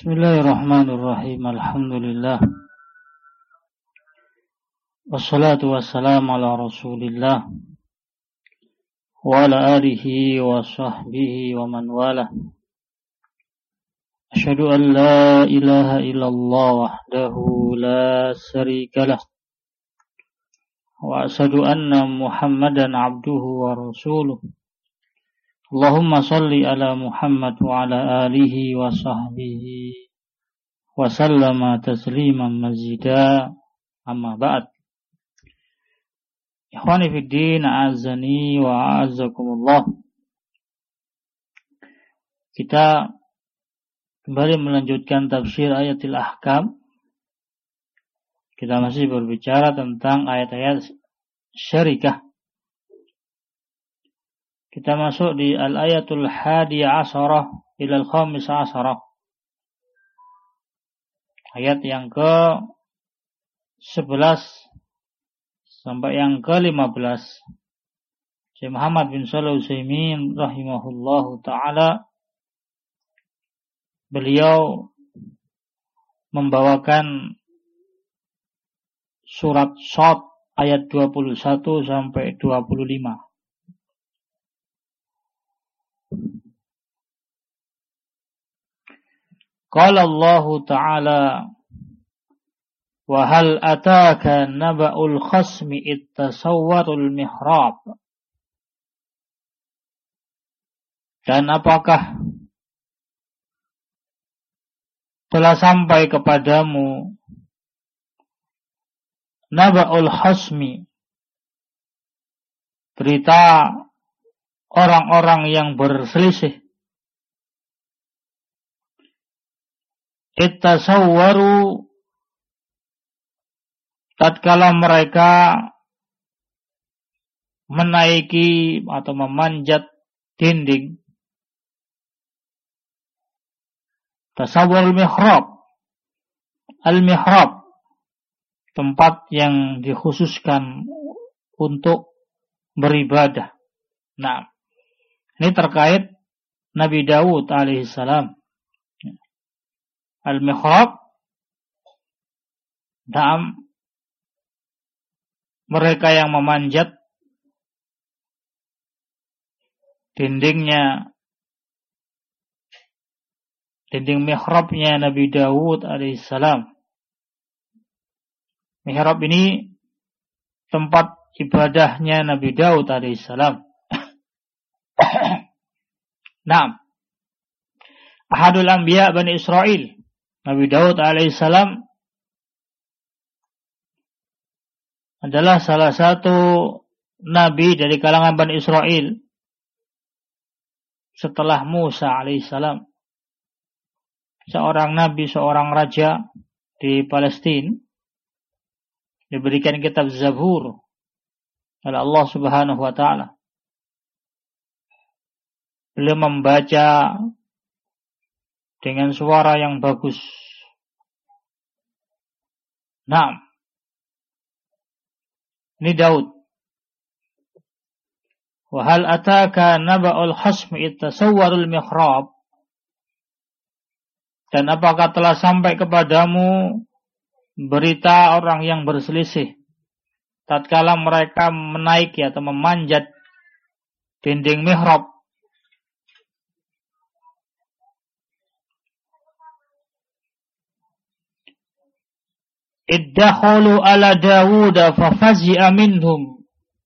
Bismillahirrahmanirrahim. Alhamdulillah. Wassalatu wassalamu ala Rasulillah wa ala alihi wa sahbihi wa man wala. Asyhadu an la ilaha illallah wahdahu la syarika lah. Wa asyhadu anna Muhammadan abduhu wa rasuluh. Allahumma salli ala Muhammad wa ala alihi wa sahbihi wa sallama tasliman mazida, amma ba'd. Ikhwani fid din, a'azzani wa a'azzakumullah. Kita kembali melanjutkan tafsir ayatil ahkam. Kita masih berbicara tentang ayat-ayat syarikah. Kita masuk di al-ayatul hadiyah asharah ilal khamisah asharah. Ayat yang ke-11 sampai yang ke-15. Syekh Muhammad bin Shalih Al-Utsaimin rahimahullahu ta'ala, beliau membawakan surat Shad ayat 21 sampai 25. Qala Allah Ta'ala, wa hal ataka naba'ul khasmi ittasawwarul mihrab. Dan apakah telah sampai kepadamu naba'ul khasmi, berita orang-orang yang berselisih, ittasawwaru, tatkala mereka menaiki atau memanjat dinding. Tasawwur al-mihrab. Al-mihrab, tempat yang dikhususkan untuk beribadah. Nah, ini terkait Nabi Daud alaihissalam. Al-mihrab, dalam mereka yang memanjat dinding mihrabnya Nabi Daud alaihissalam. Mihrab ini tempat ibadahnya Nabi Daud alaihissalam. Naam. Ahadul anbiya Bani Israel, Nabi Daud alaihissalam adalah salah satu nabi dari kalangan Bani Israel setelah Musa alaihissalam. Seorang nabi, seorang raja di Palestina, diberikan kitab Zabur oleh Allah Subhanahu wa ta'ala. Beliau membaca dengan suara yang bagus. Nah, ini Daud. Wa hal ataka naba'ul khasmi ittasawwarul mihrab. Dan apakah telah sampai kepadamu berita orang yang berselisih tatkala mereka menaiki atau memanjat dinding mihrab. Iddakhulu ala Dawud fafazi'a minhum.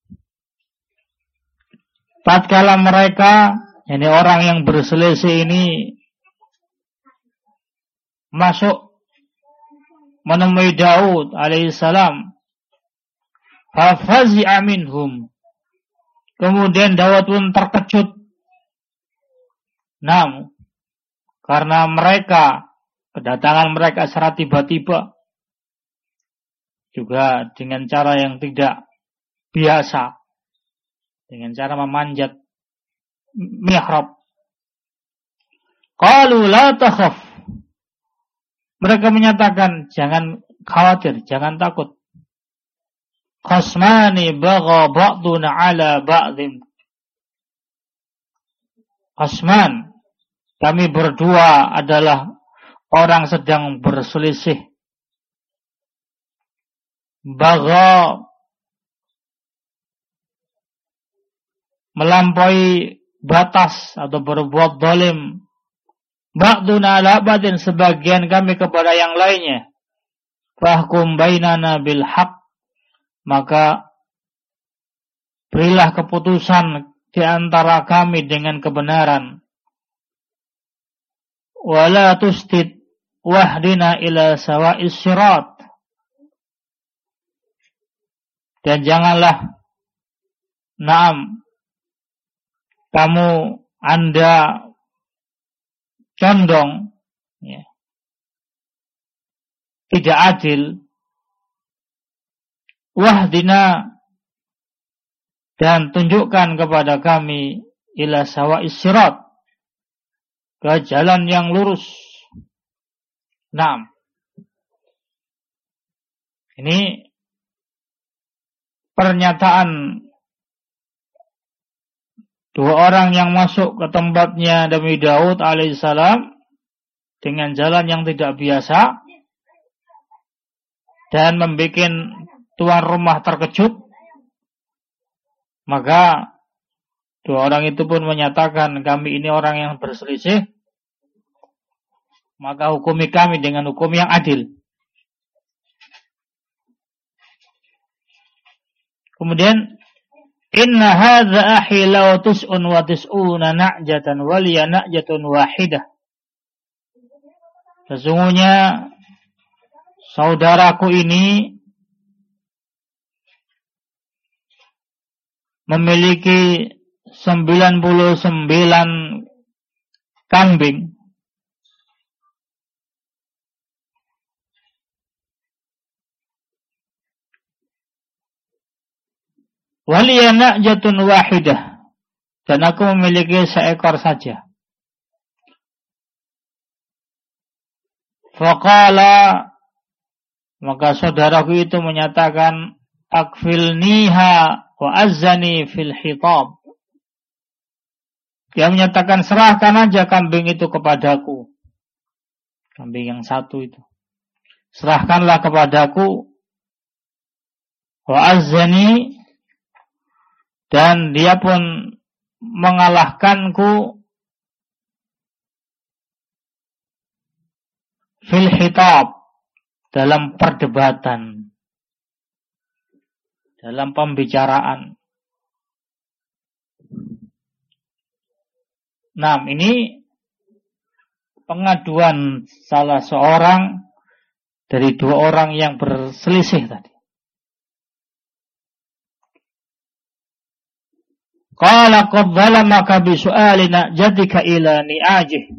Tatkala mereka, ini orang yang berselisih ini, masuk menemui Daud alaihissalam, fafazi'a minhum. Kemudian Daud pun terkejut. Namun, karena kedatangan mereka secara tiba-tiba, juga dengan cara yang tidak biasa, dengan cara memanjat mihrab. Qalu la takhaf. Mereka menyatakan, jangan khawatir, jangan takut. Khasmani bagha ba'duna ala ba'din. Khasman, kami berdua adalah orang sedang berselisih, bagha, melampaui batas atau berbuat zalim, ba'duna ala ba'din, sebagian kami kepada yang lainnya, fahkum bainana bil haqq, maka berilah keputusan di antara kami dengan kebenaran, wala tustid wahdina ila sawa'is sirat, dan janganlah Anda condong, ya, tidak adil, wahdina, dan tunjukkan kepada kami ila sawa'is sirat, ke jalan yang lurus. Ini pernyataan dua orang yang masuk ke tempatnya Nabi Daud alaihissalam dengan jalan yang tidak biasa dan membuat tuan rumah terkejut. Maka dua orang itu pun menyatakan, kami ini orang yang berselisih, maka hukumi kami dengan hukum yang adil. Kemudian, inna hadza ahi law tus'un wa tis'una na'jatan wa liya na'jatun wahidah. Sesungguhnya saudaraku ini memiliki 99 kambing, waliya na'jatun wahidah, dan aku memiliki seekor saja. Faqala, maka saudaraku itu menyatakan, akfilniha wa azzani fil hitab. Dia menyatakan, serahkan aja kambing itu kepadaku. Kambing yang satu itu. Serahkanlah kepadaku. Wa azzani, dan dia pun mengalahkanku fil hitab, dalam perdebatan, dalam pembicaraan. Ini pengaduan salah seorang dari dua orang yang berselisih tadi. Qala qad zalamaka bi su'ali na'jatika ila ni'ajih.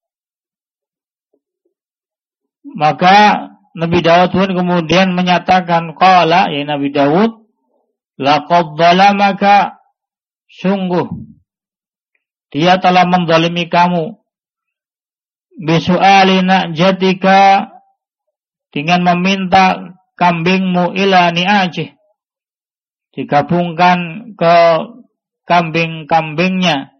Maka Nabi Daud pun kemudian menyatakan, qala, ya Nabi Daud, laqad zalamaka, sungguh dia telah menzalimi kamu, bi su'ali na'jatika, dengan meminta kambingmu ila ni'ajih, digabungkan ke kambing-kambingnya.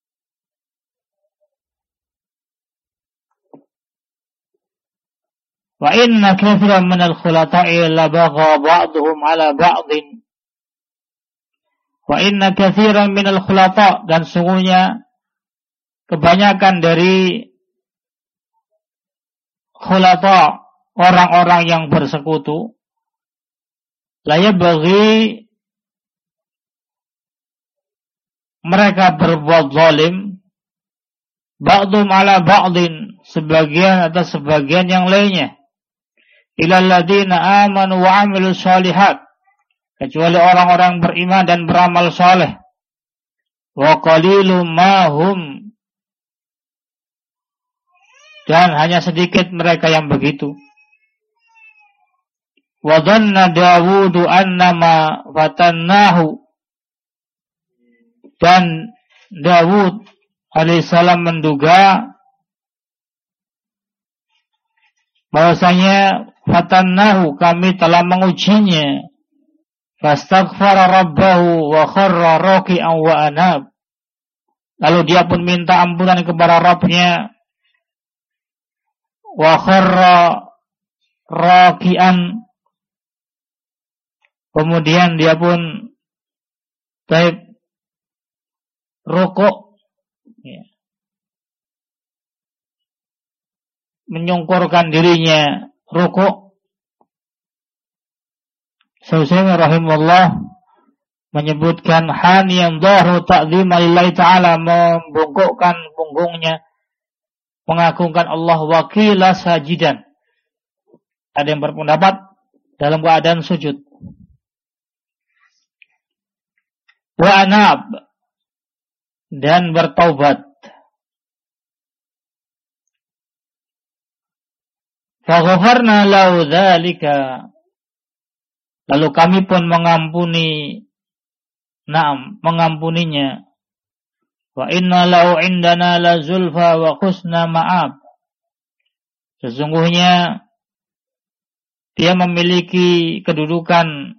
Wa inna katsiran minal khulata'i la bagha ba'dhum 'ala ba'dhin. Wa inna katsiran minal khulata', dan sungguhnya kebanyakan dari khulata', orang-orang yang bersekutu, la yabghi, mereka berbuat zalim, ba'dhum 'ala ba'dhin, sebagian atas sebagian yang lainnya, ilal ladina amanu wa 'amilus shalihat, kecuali orang-orang beriman dan beramal saleh, wa qalilum ma hum, dan hanya sedikit mereka yang begitu. Wa dhanna Dawudu annama fatannahu, dan Dawud alaihissalam menduga bahwasanya fatannahu, kami telah mengujinya, fastaghfara rabbahu wa kharra raki'an wa anab, lalu dia pun minta ampunan kepada Rabbnya, wa kharra raki'an, kemudian dia pun rukuk, ya, menyungkurkan dirinya rukuk. Syaikh rahimahullah menyebutkan haniyam dhahru ta'dhima lillahi ta'ala, membungkukkan punggungnya mengagungkan Allah, wakila sajidan. Ada yang berpendapat dalam keadaan sujud. Wa anab, dan bertaubat. Faghafarna lahu dzalika, lalu kami pun mengampuninya. Wa inna lahu indana la zulfa wa husna ma'ab, sesungguhnya dia memiliki kedudukan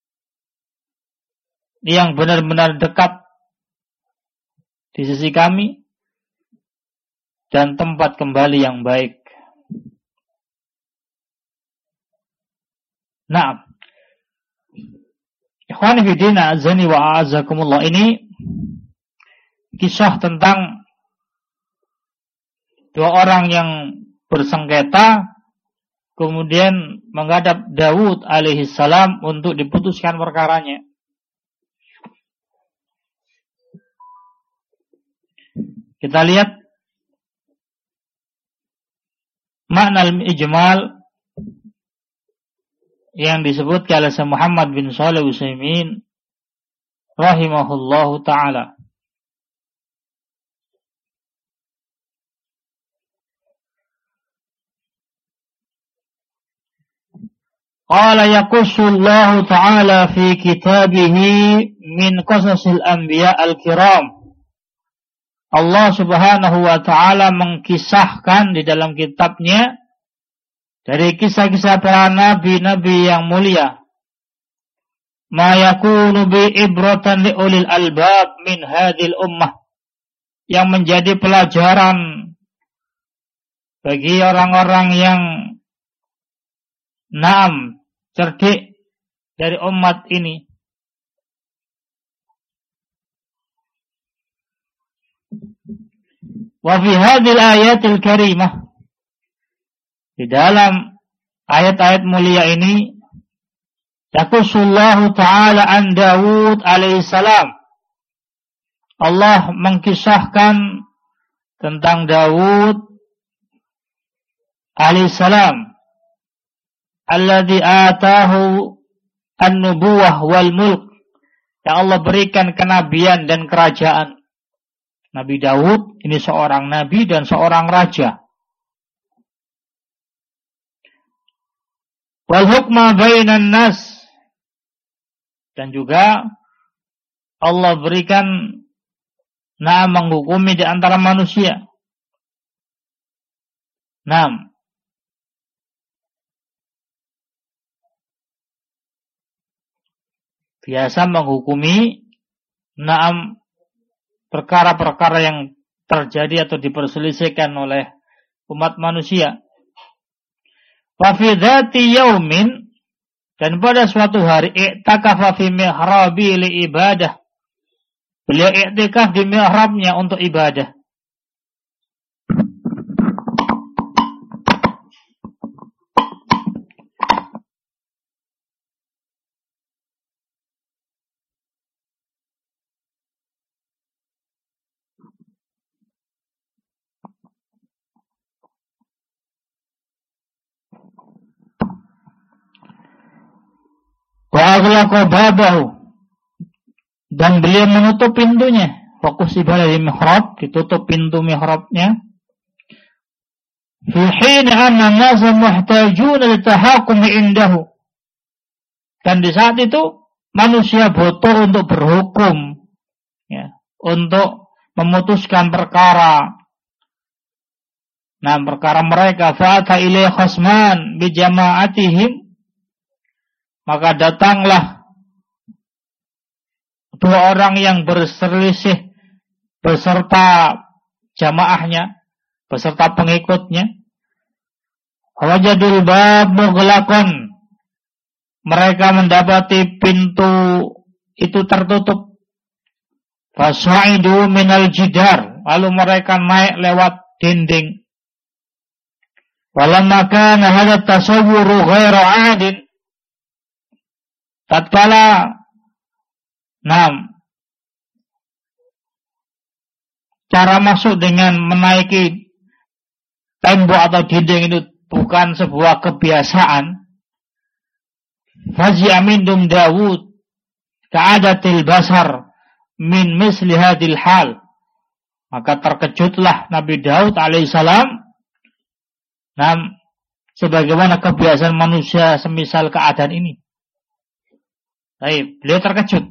yang benar-benar dekat di sisi kami dan tempat kembali yang baik. Nah, ikhwani fillah azani wa a'azakumullah, ini kisah tentang dua orang yang bersengketa kemudian menghadap Daud alaihissalam untuk diputuskan perkaranya. Kita lihat makna al-ijmal yang disebutkan oleh Syekh Muhammad bin Shalih Utsaimin rahimahullahu taala. Qala yaqussullahu ta'ala fi kitabihi min qasasil anbiya al-kiram. Allah subhanahu wa ta'ala mengkisahkan di dalam kitabnya dari kisah-kisah para nabi-nabi yang mulia. Ma yakunu bi ibratan li ulil albab min hadhil ummah, yang menjadi pelajaran bagi orang-orang yang cerdik dari umat ini. Wa fi hadhil ayatil karimah, di dalam ayat-ayat mulia ini, yaqussullahu ta'ala an Daud alaihissalam, Allah mengkisahkan tentang Daud alaihissalam, alladzi atahu an-nubuwah wal mulk, yang Allah berikan kenabian dan kerajaan. Nabi Daud ini seorang nabi dan seorang raja. Wal hukma bainan nas, dan juga Allah berikan menghukumi di antara manusia. Biasa menghukumi perkara-perkara yang terjadi atau diperselisihkan oleh umat manusia. Wa fi dzati yaumin, dan pada suatu hari, i'takafa fi mihrabi li ibadah, beliau i'tikaf di mihrabnya untuk ibadah. Wa aghlaqa babahu, dan beliau menutup pintunya. Fokus ibadah di mihrab, ditutup pintu mihrabnya. Fi hin anna an-nasa muhtajun litahakkum indahu, dan di saat itu manusia butuh untuk berhukum, ya, untuk memutuskan perkara. Perkara mereka. Fa'ata ilai khasman bi jama'atihim, maka datanglah dua orang yang berselisih beserta jamaahnya, beserta pengikutnya. Wajadul bab mughlaqan. Mereka mendapati pintu itu tertutup. Fasaidu minal jidar. Lalu mereka naik lewat dinding. Walamma kana hadha tasawwuru ghairu 'adin. Tatkala cara masuk dengan menaiki tembok atau dinding itu bukan sebuah kebiasaan. Fazi'a minhum Dawud ka'adatil basar min misli hadil hal. Maka terkejutlah Nabi Daud alaihissalam. Sebagaimana kebiasaan manusia semisal keadaan ini. Baik, beliau terkejut.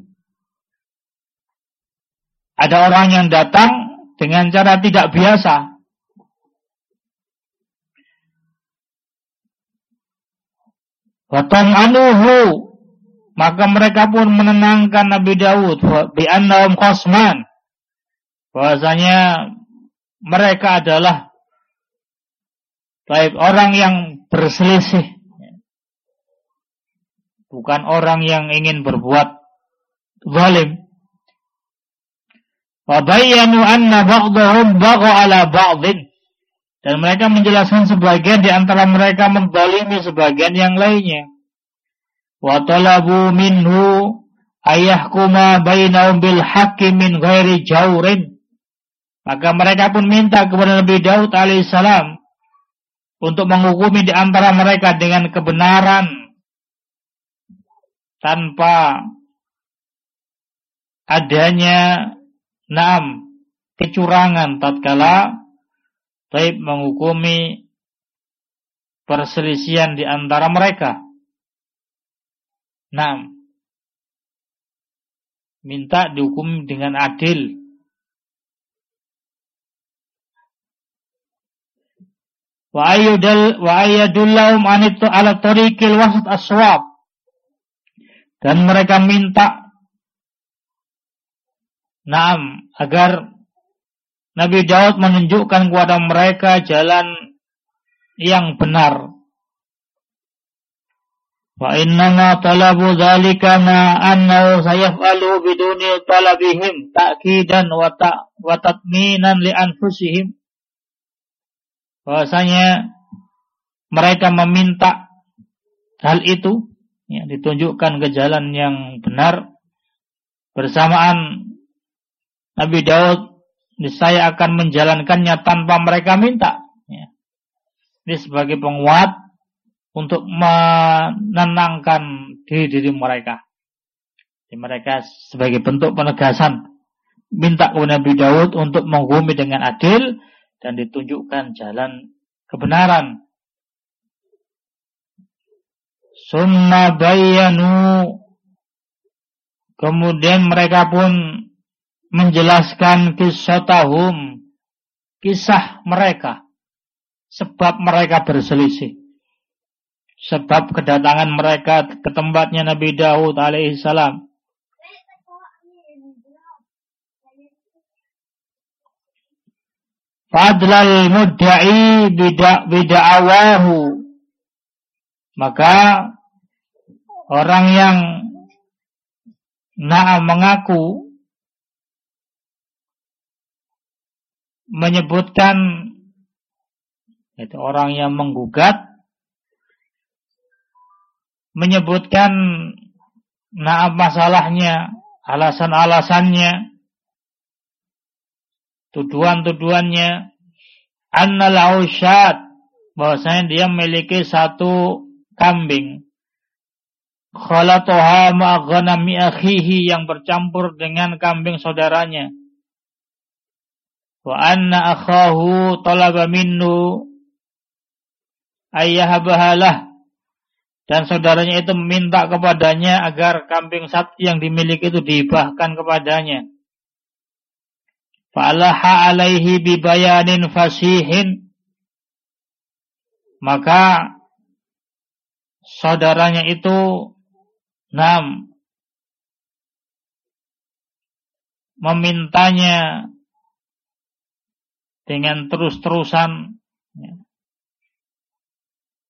Ada orang yang datang dengan cara tidak biasa. Watam'anuhu, maka mereka pun menenangkan Nabi Daud bi'annahum khosman, bahwasanya mereka adalah orang yang berselisih, bukan orang yang ingin berbuat zalim. Wa bayyanu anna ba'dahum bagha 'ala ba'dhin, dan mereka menjelaskan sebagian di antara mereka menzalimi sebagian yang lainnya. Wa talabu minhu ayahkuma bainahum bil haqqi min ghairi jaurin. Maka mereka pun minta kepada Nabi Daud alaihissalam untuk menghukumi di antara mereka dengan kebenaran tanpa adanya kecurangan tatkala menghukumi perselisihan di antara mereka. Minta dihukum dengan adil. Wa ayyadullahum anittu ala tariqil wasat aswab. Dan mereka minta agar Nabi Daud menunjukkan kepada mereka jalan yang benar. Wa innama talabu dzalika ma annahu sayaf'alu biduni talabihim ta'kidan wa tatminan li anfusihim. Bahwasanya mereka meminta hal itu, ditunjukkan ke jalan yang benar. Bersamaan Nabi Daud saya akan menjalankannya tanpa mereka minta. Ini sebagai penguat untuk menenangkan diri mereka. Jadi mereka sebagai bentuk penegasan minta kepada Nabi Daud untuk menghukumi dengan adil dan ditunjukkan jalan kebenaran. Summa bayyanu, kemudian mereka pun menjelaskan kisah mereka, sebab mereka berselisih, sebab kedatangan mereka ke tempatnya Nabi Daud alaihissalam. Fadlal mudda'i bida'awahu, maka orang yang mengaku menyebutkan, itu orang yang menggugat menyebutkan masalahnya, alasan-alasannya, tuduhan-tuduhannya, annal ausyad, bahwasanya dia memiliki satu kambing, khalatoha ma'ghanami akhihi, yang bercampur dengan kambing saudaranya. Wa anna akhahu talaba minnu ayyahabahalah, dan saudaranya itu meminta kepadanya agar kambing sapi yang dimiliki itu dihibahkan kepadanya. Fa'alaha alaihi bibayanin fasihin, maka saudaranya itu memintanya dengan terus-terusan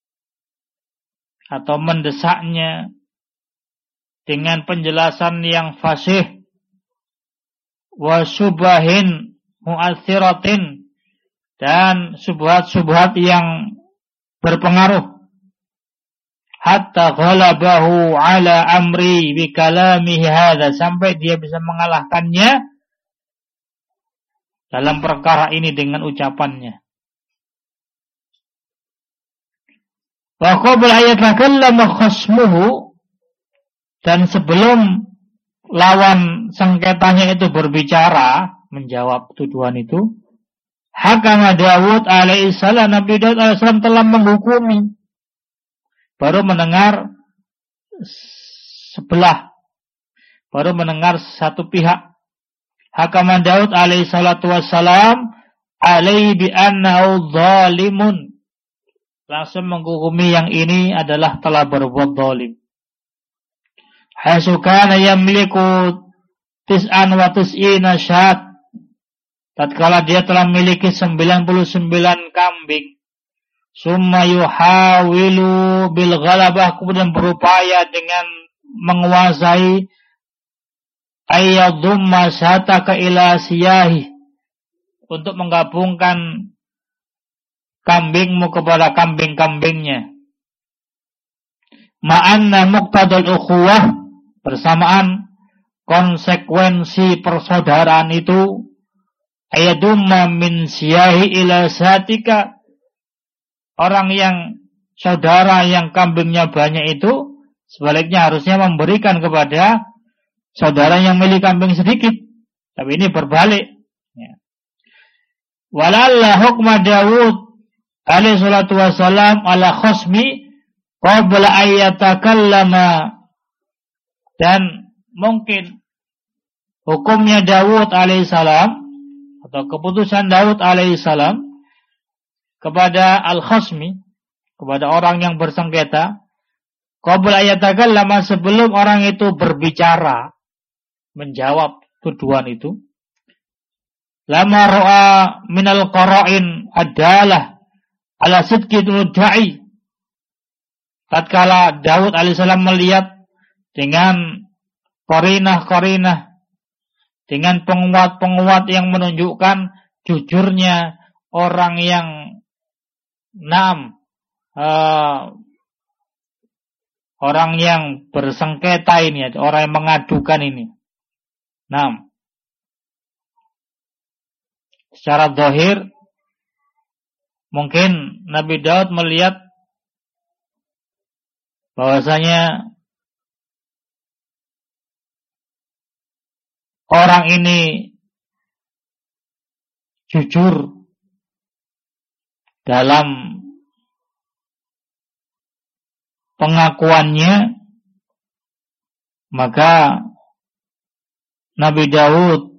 atau mendesaknya dengan penjelasan yang fasih wa subahin mu'athiratin, dan subhat-subhat yang berpengaruh, hatta ghalabahu ala amri bi kalamihi hadza, sampai dia bisa mengalahkannya dalam perkara ini dengan ucapannya. Wa qabla ayatakallama khasmuhu, dan sebelum lawan sengketanya itu berbicara, menjawab tuduhan itu, hakama Daud alaihissalam, Nabi Daud alaihissalam telah menghukumi. Baru mendengar sebelah, baru mendengar satu pihak. Hakama Daud alaihissalatu wassalam alaihi bi annahu zalimun, langsung menghukumi yang ini adalah telah berbuat zalim. Hasukana yamliku tis'an wa tis'ina syat, tatkala dia telah memiliki 99 kambing, summa yuhawilu bil ghalabah, kemudian berupaya dengan menguasai, ayyadumma syataka ila siyahi, untuk menggabungkan kambingmu kepada kambing-kambingnya. Ma'anna muqtadul ukhuwah, bersamaan konsekuensi persaudaraan itu, ayadumma min siyahi ila satika, orang yang saudara yang kambingnya banyak itu sebaliknya harusnya memberikan kepada saudara yang memiliki kambing sedikit, tapi ini berbalik. Walalla hukma Daud alaihi salatu wassalam ala khasmi qabla ayyatakallama, dan mungkin hukumnya Daud alaihissalam atau keputusan Daud alaihissalam kepada al-khasmi, kepada orang yang bersengketa, qabla ayatakallama, sebelum orang itu berbicara, menjawab tuduhan itu, lama ra'a minal qara'in adalah ala sidqi mudda'i, tatkala Daud alaihissalam melihat dengan qarinah-qarinah, dengan penguat-penguat yang menunjukkan jujurnya orang yang orang yang bersengketa ini, orang yang mengadukan ini. Secara zahir mungkin Nabi Daud melihat bahwasanya orang ini jujur dalam pengakuannya, maka Nabi Daud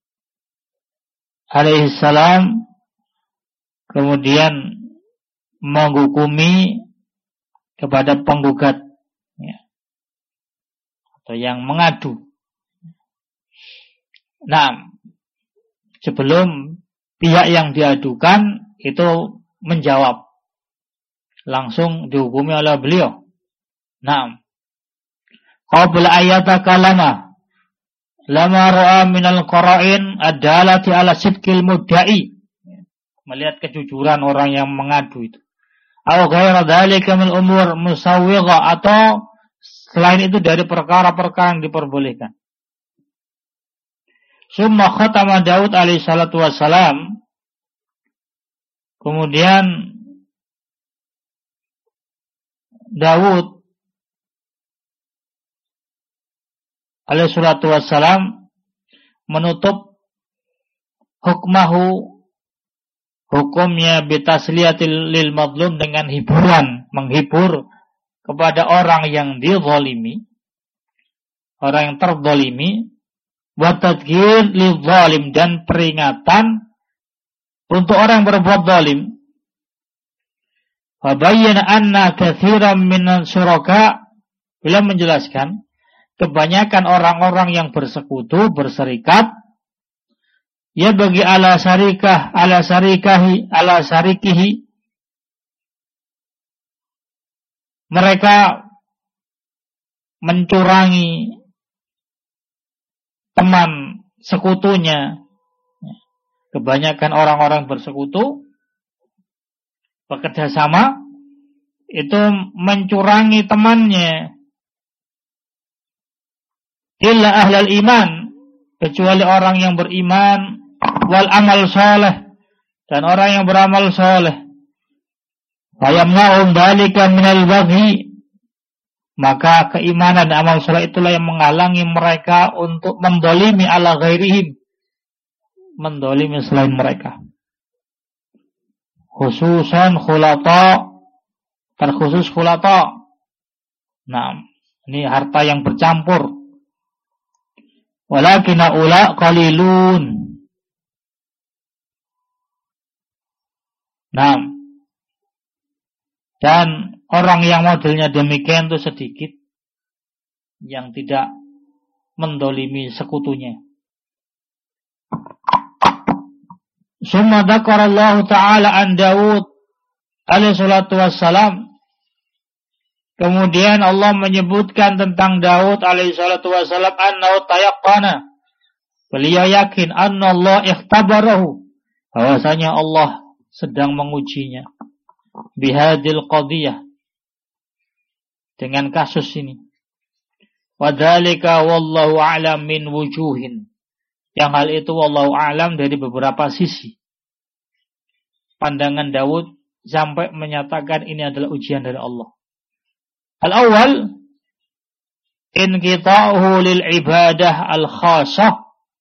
alaihissalam kemudian menghukumi kepada penggugat, atau yang mengadu. Sebelum pihak yang diadukan itu menjawab, langsung dihukumi oleh beliau. Qabla ayatakalama lama ra'a minal qara'in adalati ala sidqil mudda'i, melihat kejujuran orang yang mengadu itu. Aw ghaira dzalika min umur musawwigha, atau selain itu dari perkara-perkara yang diperbolehkan. Summa khatama Daud alaihi salatu wassalam, kemudian Daud alaihi salatu wassalam menutup hukmahu, hukumnya bitasliyatil lil madlum, dengan hiburan, menghibur kepada orang yang dizalimi, orang yang terzalimi, wa tadhkir lil zalim, dan peringatan untuk orang yang berbuat zalim. Fa bayyana anna katsiran minan syuraka, beliau menjelaskan kebanyakan orang-orang yang bersekutu, berserikat, ya bagi ala syarikihi, mereka mencurangi teman sekutunya. Kebanyakan orang-orang bersekutu, bekerja sama, itu mencurangi temannya. Illa ahlal iman, kecuali orang yang beriman, wal amal soleh, dan orang yang beramal soleh. Fayamna'um dzalika minal baghi, maka keimanan dan amal soleh itulah yang menghalangi mereka untuk mendolimi ala ghairihim, mendolimi selain mereka. Khususan khulata, terkhusus khulata. Nah, ini harta yang bercampur. Walakin ula qalilun. Nah, dan orang yang modelnya demikian itu sedikit, yang tidak mendolimi sekutunya. Summa dzakarallahu ta'ala an Daud alaihi salatu wassalam. Kemudian Allah menyebutkan tentang Daud alaihi salatu wassalam, annahu tayaqqana, beliau yakin anna Allah ikhtabarahu, bahwasanya Allah sedang mengujinya, bihadil qadiyah, dengan kasus ini. Wadzalika wallahu a'lam min wujuhin, yang hal itu wallahu a'lam dari beberapa sisi. Pandangan Daud sampai menyatakan ini adalah ujian dari Allah. Al-awwal, inqita'uhu lil ibadah al-khasah.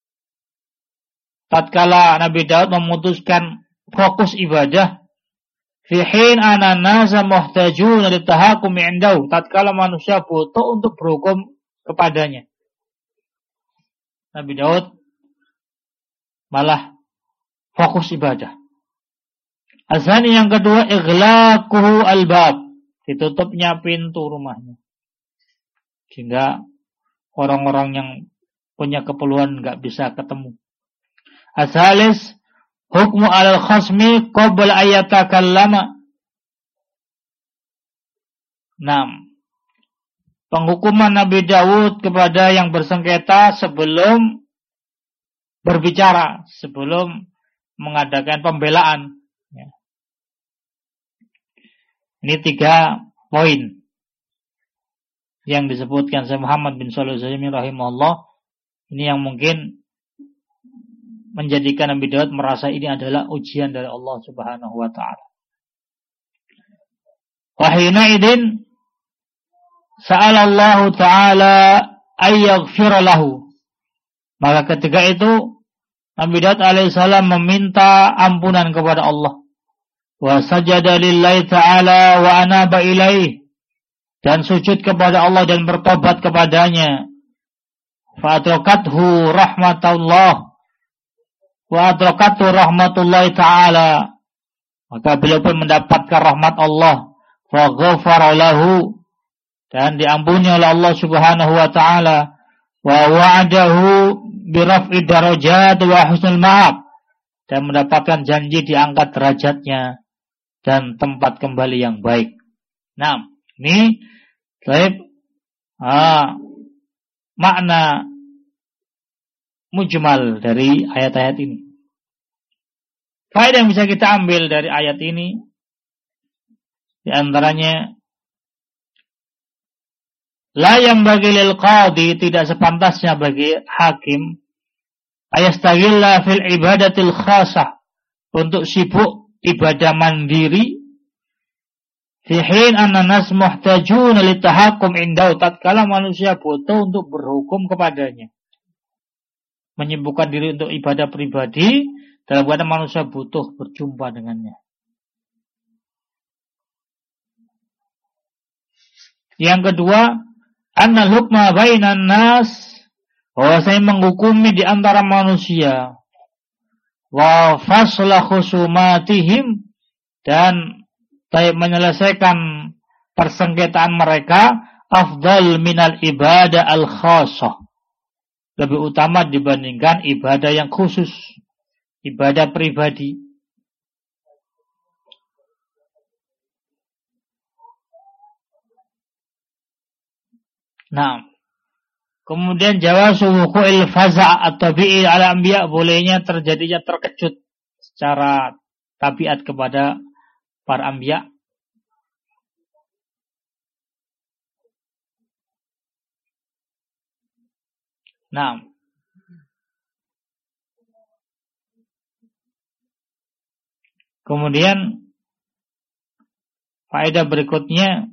Tatkala Nabi Daud memutuskan fokus ibadah, fi hin ana nasa muhtajun litahakumi indahu, tatkala manusia butuh untuk berhukum kepadanya. Nabi Daud malah fokus ibadah. Asani yang kedua, ighlaquhu albab, ditutupnya pintu rumahnya, sehingga orang-orang yang punya keperluan nggak bisa ketemu. Asalis, hukmu alal khasmi qabla ayatakallama. 6. Penghukuman Nabi Daud kepada yang bersengketa sebelum berbicara, sebelum mengadakan pembelaan. Ini 3 poin yang disebutkan Syekh Muhammad bin Shalih Al-Utsaimin rahimahullah. Ini yang mungkin menjadikan Nabi Daud merasa ini adalah ujian dari Allah Subhanahu wa taala. Wa hina idin sa'ala Allah taala ay yaghfira lahu. Maka ketika itu Nabi Daud alaihissalam meminta ampunan kepada Allah. Wa sajada lillahi ta'ala wa anaba ilaih, dan sujud kepada Allah dan bertobat kepadanya. Fa adrakathu rahmatullah wa adrakathu rahmatullahi ta'ala, maka beliau pun mendapatkan rahmat Allah. Fa ghafara lahu, dan diampuni oleh Allah Subhanahu wa taala. Wa wa'adahu bi raf'i darajat wa husnul ma'ab, dan mendapatkan janji diangkat derajatnya dan tempat kembali yang baik. Nah, ini makna mujmal dari ayat-ayat ini. Faedah yang bisa kita ambil dari ayat ini, di antaranya, la yang bagi lil qadi, tidak sepantasnya bagi hakim, ayastaghilla fil ibadatil khasah, untuk sibuk ibadah mandiri, fi hin anna nas muhtajun litahakkum indahu, tatkala manusia butuh untuk berhukum kepadanya. Menyibukkan diri untuk ibadah pribadi dalam keadaan manusia butuh berjumpa dengannya. Yang kedua, annal hukma bainan nas, bahwa saya menghukumi di antara manusia, wa fasla khusumatihim, dan menyelesaikan persengketaan mereka, afdal minal ibadah al khasah, lebih utama dibandingkan ibadah yang khusus, ibadah pribadi. Nah, kemudian jawazu wuqu'il faza' at-tabi'i ala anbiya, bolehnya terjadinya terkejut secara tabiat kepada para anbiya. Nah, kemudian faedah berikutnya,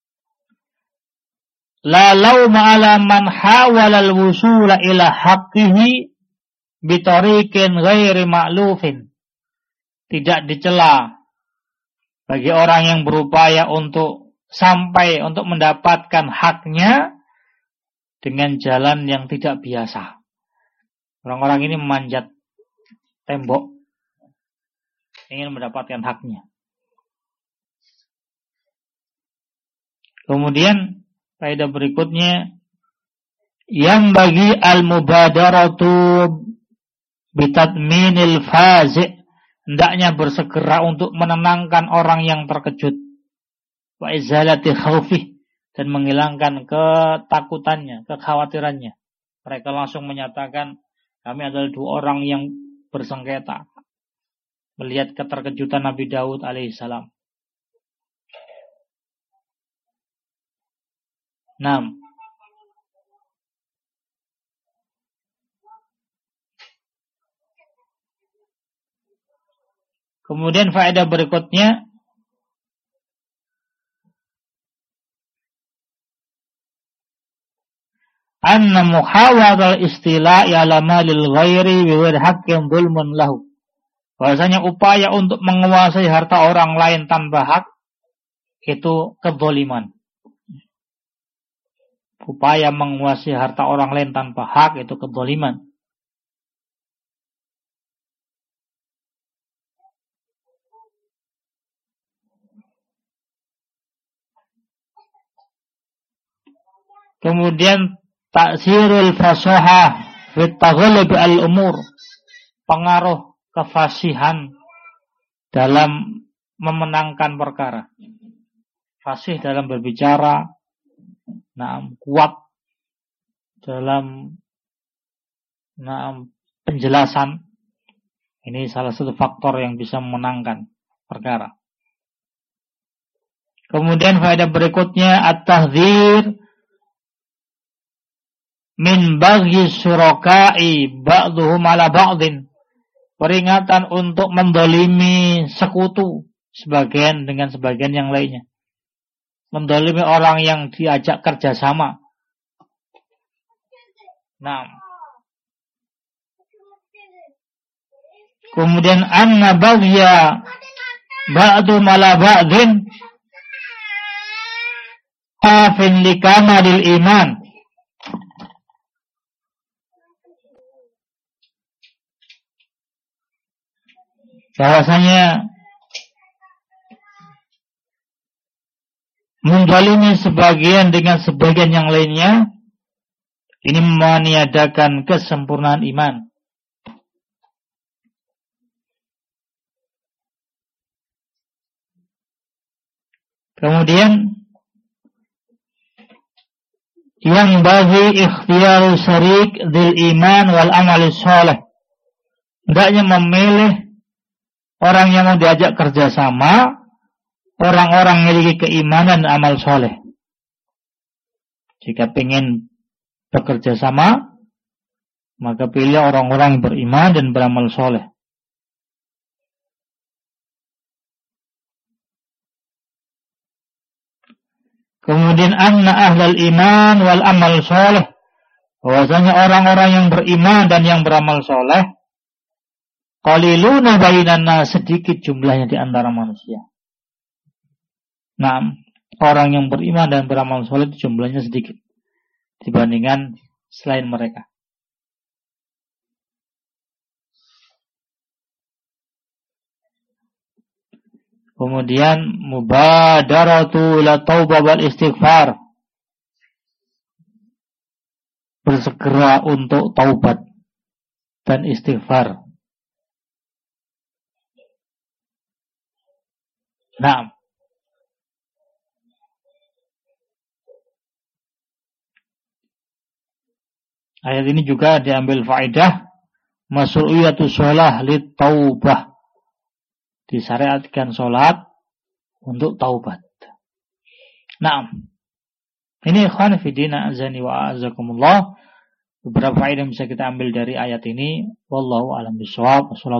la lauma ala man hawala al-wusula ila haqqihi bitariqin ghairi ma'lufin. Tidak dicela bagi orang yang berupaya untuk sampai untuk mendapatkan haknya dengan jalan yang tidak biasa. Orang-orang ini memanjat tembok ingin mendapatkan haknya. Kemudian faedah berikutnya, yang bagi al-mubadaratu bitatminil fazi', hendaknya bersegera untuk menenangkan orang yang terkejut, wa izalati khaufih, dan menghilangkan ketakutannya, kekhawatirannya. Mereka langsung menyatakan, kami adalah dua orang yang bersengketa melihat keterkejutan Nabi Daud alaihissalam. 6. Kemudian faedah berikutnya, anna muhawadal istila'i ala malil ghairi biwir haqqin zulmun lahu. Bahasanya upaya untuk menguasai harta orang lain tanpa hak itu kezaliman. Upaya menguasai harta orang lain tanpa hak itu kezaliman. Kemudian ta'sirul fasahah fi taghlib al-umur, pengaruh kefasihan dalam memenangkan perkara. Fasih dalam berbicara, kuat dalam penjelasan. Ini salah satu faktor yang bisa memenangkan perkara. Kemudian faedah berikutnya, at-tahdzir min baghi syuraka'i ba'duhum ala ba'din, peringatan untuk mendolimi sekutu sebagian dengan sebagian yang lainnya, mendolimi orang yang diajak kerjasama. Kemudian anna baghya ba'du ala ba'din afin likamalil iman, bahwasanya menzalimi sebagian dengan sebagian yang lainnya ini meniadakan kesempurnaan iman. Kemudian yang bagi ikhtiar syarik dzil iman wal amal shalih, hendaknya memilih orang yang mau diajak kerjasama, orang-orang memiliki keimanan dan amal soleh. Jika ingin bekerja sama, maka pilih orang-orang yang beriman dan beramal soleh. Kemudian anna ahlal iman wal amal soleh, bahwasanya orang-orang yang beriman dan yang beramal soleh, qaliluna bainan nas, sedikit jumlahnya di antara manusia. Orang yang beriman dan beramal soleh jumlahnya sedikit dibandingkan selain mereka. Kemudian mubadaratu ila taubah wal istighfar, bersegera untuk taubat dan istighfar. Ayat ini juga diambil faedah masru'iyatu shalah lit taubah. Disyariatkan salat untuk taubat. Nah, ini ikhwan fillah azani wa azakumullah. Beberapa faedah yang bisa kita ambil dari ayat ini. Wallahu a'lam bishawab.